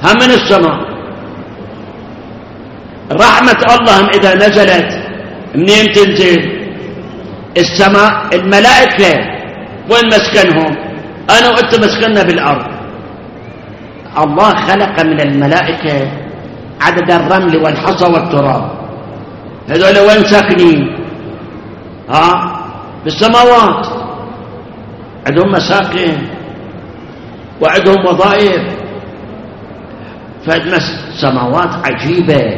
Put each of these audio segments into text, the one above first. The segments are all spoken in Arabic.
هم من السماء. رحمة الله إذا نزلت منين تنزل؟ السماء. الملائكة وين مسكنهم؟ أنا وأنت مسكننا بالأرض. الله خلق من الملائكة عدد الرمل والحصى والتراب. هذول وين ساكنين؟ بالسماوات. عندهم مساكن وعندهم وظائف. فالسماوات عجيبة.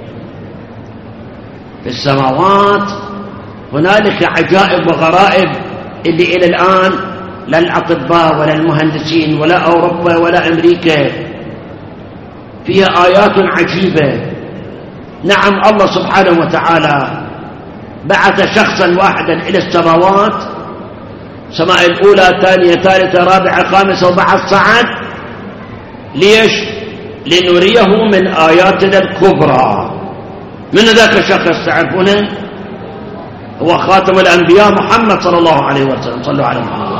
في السماوات هنالك عجائب وغرائب اللي إلى الآن لا الأطباء ولا المهندسين ولا أوروبا ولا أمريكا. فيها آيات عجيبة. نعم الله سبحانه وتعالى بعث شخصا واحدا إلى السماوات، السماء الأولى ثانية ثالثة رابعة خامسة وبعث صعد. ليش؟ لنريه من آياتنا الكبرى. من ذاك الشخص تعرفونه؟ هو خاتم الأنبياء محمد صلى الله عليه وسلم. صلوا على محمد.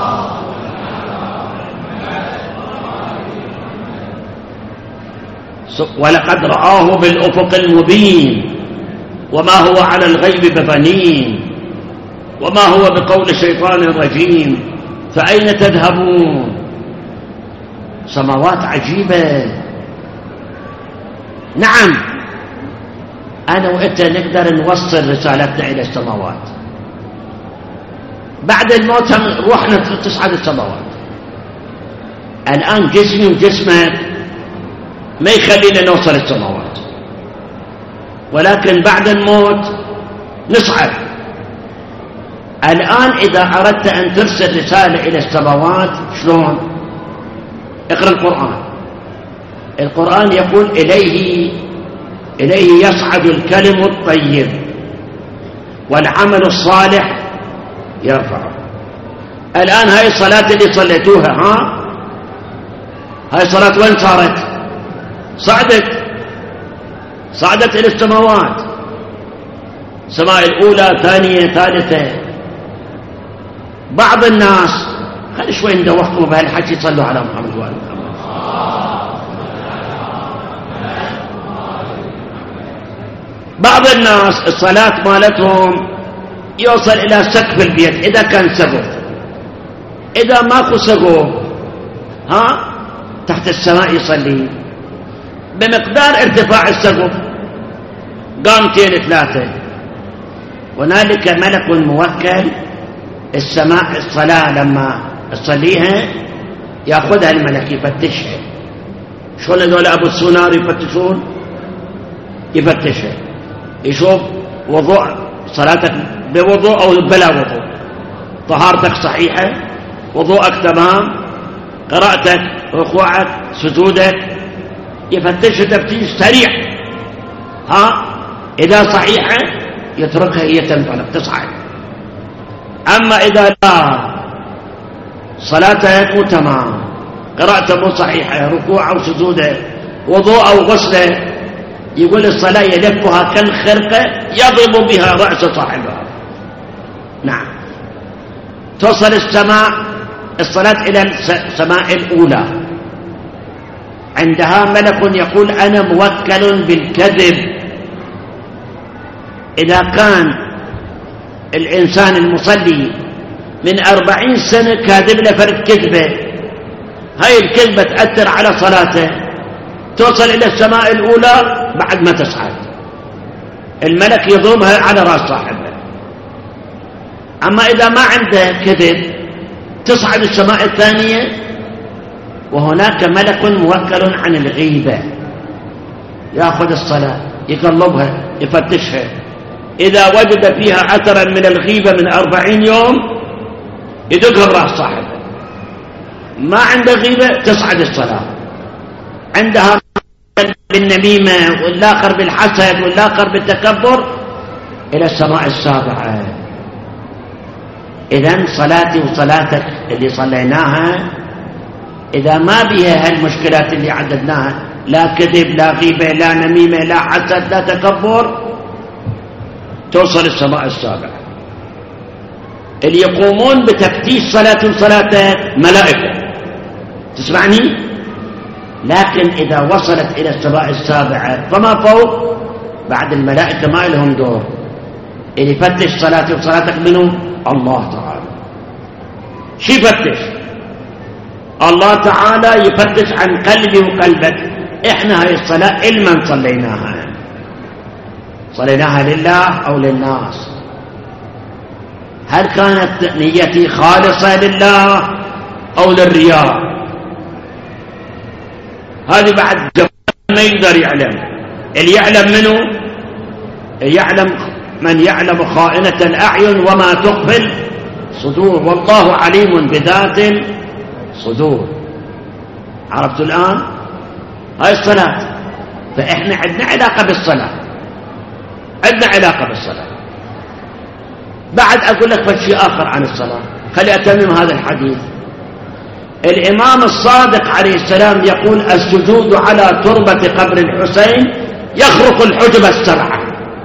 ولقد رآه بالأفق المبين وما هو على الغيب بضنين وما هو بقول شيطان رجيم فأين تذهبون؟ سماوات عجيبة. نعم أنا وإنت نقدر نوصل رسالتنا إلى السماوات. بعد الموت روحنا تصعد السماوات. الآن جسمي وجسمك ما يخلينا نوصل السماوات، ولكن بعد الموت نصعد. الآن إذا أردت أن ترسل رسالة إلى السماوات شلون؟ اقرأ القرآن. القرآن يقول إليه يصعد الكلم الطيب والعمل الصالح يرفعه. الآن هاي الصلاة اللي صليتوها هاي الصلاة وين صارت؟ صعدت إلى السماوات. السماء الأولى ثانية ثالثة. بعض الناس خلي شوي ندوخكم بهالحكي. صلوا على محمد وآل محمد. بعض الناس الصلاة مالتهم يوصل إلى سقف البيت إذا كان سقف. إذا ماكو سقف تحت السماء يصلي بمقدار ارتفاع السقف قامتين ثلاثة. هنالك ملك موكل السماء الصلاة لما تصليها يأخذها الملك يفتشها. شلون هذول أبو السونار يفتشون؟ يفتشها يشوف وضوء صلاتك بوضوء أو بلا وضوء، طهارتك صحيحة، وضوءك تمام، قراءتك، ركوعك، سجودك، يفتش تفتيش سريع. إذا صحيحة يتركها هي تنطلق تصعد. أما إذا لا صلاتها مو تمام، قراءته مو صحيحة، ركوع أو سجوده، وضوء أو غسله، يقول الصلاة يلفها كالخرقة يضرب بها رأس صاحبها. نعم توصل الصلاة إلى السماء الأولى. عندها ملك يقول أنا موكل بالكذب. إذا كان الإنسان المصلي من 40 سنة كاذب لفرد كذبة، هاي الكذبة تأثر على صلاته، توصل إلى السماء الأولى بعد ما تصعد الملك يضربها على رأس صاحبه. أما إذا ما عنده كذب تصعد السماء الثانية، وهناك ملك موكل عن الغيبة يأخذ الصلاة يقلبها يفتشها. إذا وجد فيها أثرا من الغيبة من 40 يوم يدقها برأس صاحبه. ما عنده غيبة تصعد الصلاة. عندها بالنميمة والآخر بالحسد والآخر بالتكبر إلى السماء السابعة. إذن صلاتي وصلاتك اللي صليناها إذا ما بها هالمشكلات اللي عددناها، لا كذب لا غيبة لا نميمة لا حسد لا تكبر، توصل السماء السابعة. اللي يقومون بتفتيش صلاتك ملائكة. تسمعني؟ لكن إذا وصلت إلى السماء السابعة فما فوق، بعد الملائكة ما لهم دور. اللي يفتش صلاتي وصلاتك منه الله تعالى. شو يفتش؟ الله تعالى يفتش عن قلبي وقلبك. إحنا هاي الصلاة إلمن صليناها لله أو للناس؟ هل كانت نيتي خالصة لله أو للرياء؟ هذه بعد ما يقدر يعلم. اللي يعلم منه يعلم من يعلم خائنة الأعين وما تخفي الصدور، والله عليم بذات الصدور. عرفتوا الآن؟ هاي الصلاة. فإحنا عندنا علاقة بالصلاة، عندنا علاقة بالصلاة. بعد أقول لك شيء آخر عن الصلاة، خلي أتمم هذا الحديث. الإمام الصادق عليه السلام يقول: السجود على تربة قبر الحسين يخرق الحجب السبعة.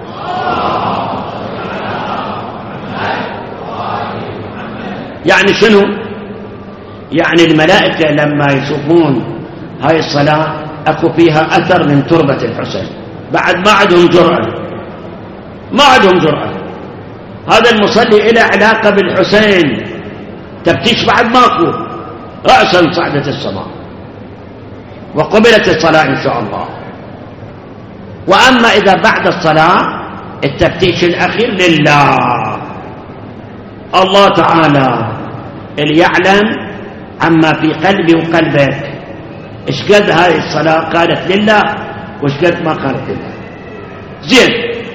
يعني شنو؟ يعني الملائكة لما يشوفون هاي الصلاة أكو فيها أثر من تربة الحسين، بعد ما عندهم جرأة، ما عندهم جرأة. هذا المصلي إلى علاقة بالحسين، تفتيش بعد ماكو، رأسا صعدت السماء وقبلت الصلاة إن شاء الله. وأما إذا بعد الصلاة التفتيش الأخير لله، الله تعالى اللي يعلم عما في قلبي وقلبك. إيش قد هاي الصلاة كانت لله وإيش قد ما كانت لله. زين،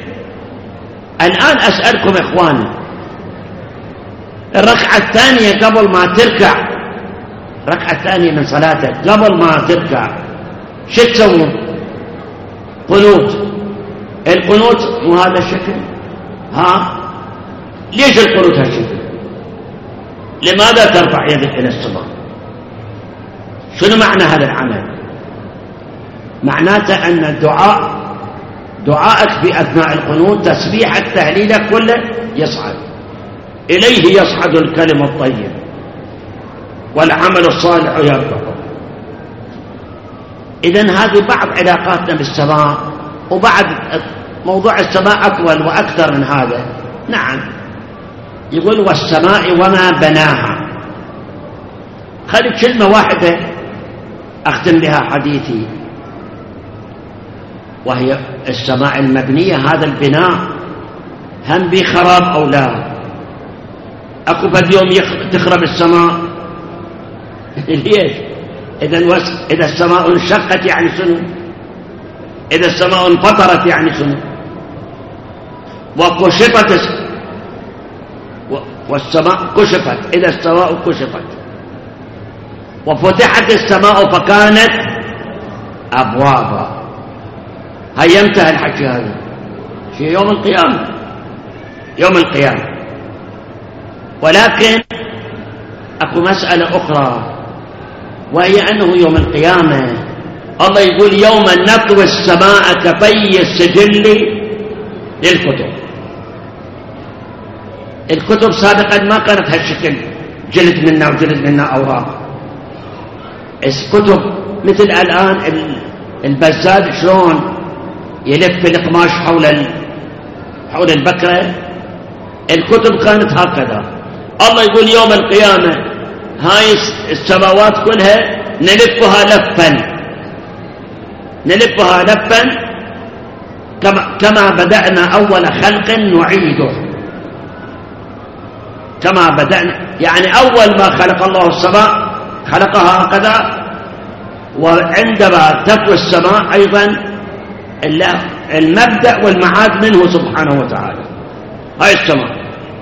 الآن أسألكم إخواني، الركعة الثانية قبل ما تركع، الركعة الثانية من صلاتك قبل ما تركع شو تسوون؟ قنوت. القنوت مو هذا الشكل؟ ها؟ ليش القنوت هالشكل؟ لماذا ترفع يدك إلى السماء؟ شنو معنى هذا العمل؟ معناته أن دعائك في أثناء القنوت، تسبيحك تهليلك كله يصعد إليه، يصعد الكلم الطيب والعمل الصالح يرفع. إذن هذه بعض علاقاتنا بالسماء، وبعد موضوع السماء أطول وأكثر من هذا. نعم، يقول: والسماء وما بناها. خلي كلمة واحدة أختم بها حديثي، وهي السماء المبنية. هذا البناء هم بخراب أو لا؟ أكو فد يوم تخرب السماء؟ ليش؟ إذا السماء انشقت يعني شنو؟ إذا السماء انفطرت يعني شنو؟ وكشفت والسماء كشفت، إذا السماء كشفت وفتحت السماء فكانت أبوابا. هيا انتهى الحكي هذا في يوم القيامة، يوم القيامة. ولكن أكو مسألة أخرى، وهي أنه يوم القيامة الله يقول: يوم نطوي السماء كطي السجل للكتب. الكتب سابقا ما كانت هالشكل، جلد منا وجلد منا أوراق. الكتب مثل الآن البزاد شلون يلف القماش حول البكرة، الكتب كانت هكذا. الله يقول يوم القيامة هاي السماوات كلها نلفها لفا كما بدأنا أول خلق نعيده. كما بدأنا يعني أول ما خلق الله السماء خلقها هكذا، وعندما تطوي السماء أيضا المبدأ والمعاد منه سبحانه وتعالى. هاي السماء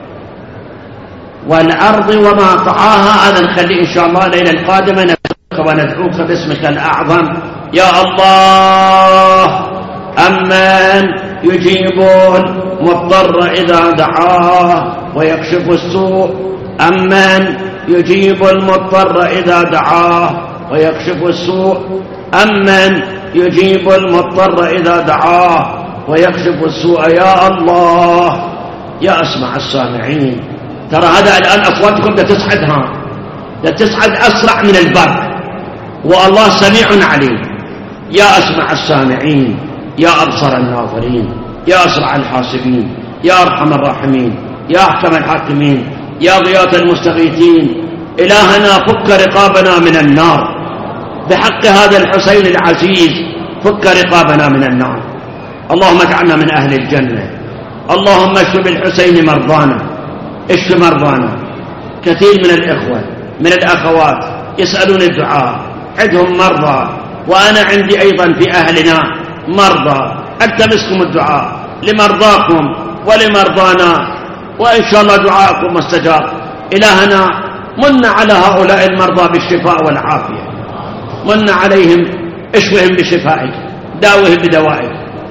والأرض وما طعاها، هذا نخليه إن شاء الله الليلة القادمة. نبارك وندعوك باسمك الأعظم يا الله. أمن يجيب المضطر إذا دعاه ويكشف السوء، أمن يجيب المضطر إذا دعاه ويكشف السوء، أمن يجيب المضطر إذا دعاه ويكشف السوء. يا الله يا أسمع السامعين، ترى هذا الآن أصواتكم تصعد أسرع من البرق، والله سميع عليم. يا أسمع السامعين، يا أبصر الناظرين، يا أسرع الحاسبين، يا أرحم الراحمين، يا أحكم الحاكمين، يا غياث المستغيثين. إلهنا فك رقابنا من النار بحق هذا الحسين العزيز، فك رقابنا من النار. اللهم اجعلنا من أهل الجنة. اللهم اشف بالحسين مرضانا، اشف مرضانا. كثير من الإخوة من الأخوات يسألون الدعاء، عندهم مرضى، وأنا عندي أيضا في أهلنا مرضى. ألتمسكم الدعاء لمرضاكم ولمرضانا، وإن شاء الله دعاءكم مستجاب. إلهنا من على هؤلاء المرضى بالشفاء والعافية، من عليهم، اشفهم بشفائك، داوهم بدوائك.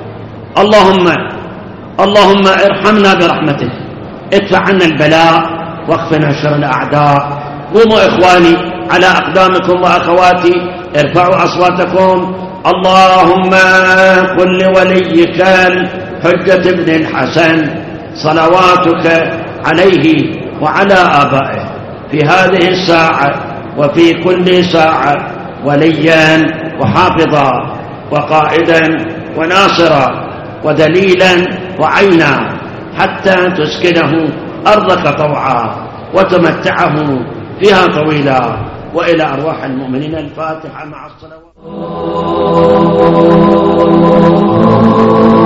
اللهم ارحمنا برحمتك، ادفع عنا البلاء واكفنا شر الأعداء. قوموا إخواني على أقدامكم وأخواتي، ارفعوا أصواتكم. اللهم قل لوليك الحجة ابن الحسن صلواتك عليه وعلى آبائه في هذه الساعة وفي كل ساعة وليا وحافظا وقائدا وناصرا ودليلا وعينا، حتى تسكنه أرضك طوعا وتمتعه فيها طويلا. وإلى أرواح المؤمنين الفاتحة مع الصلوات.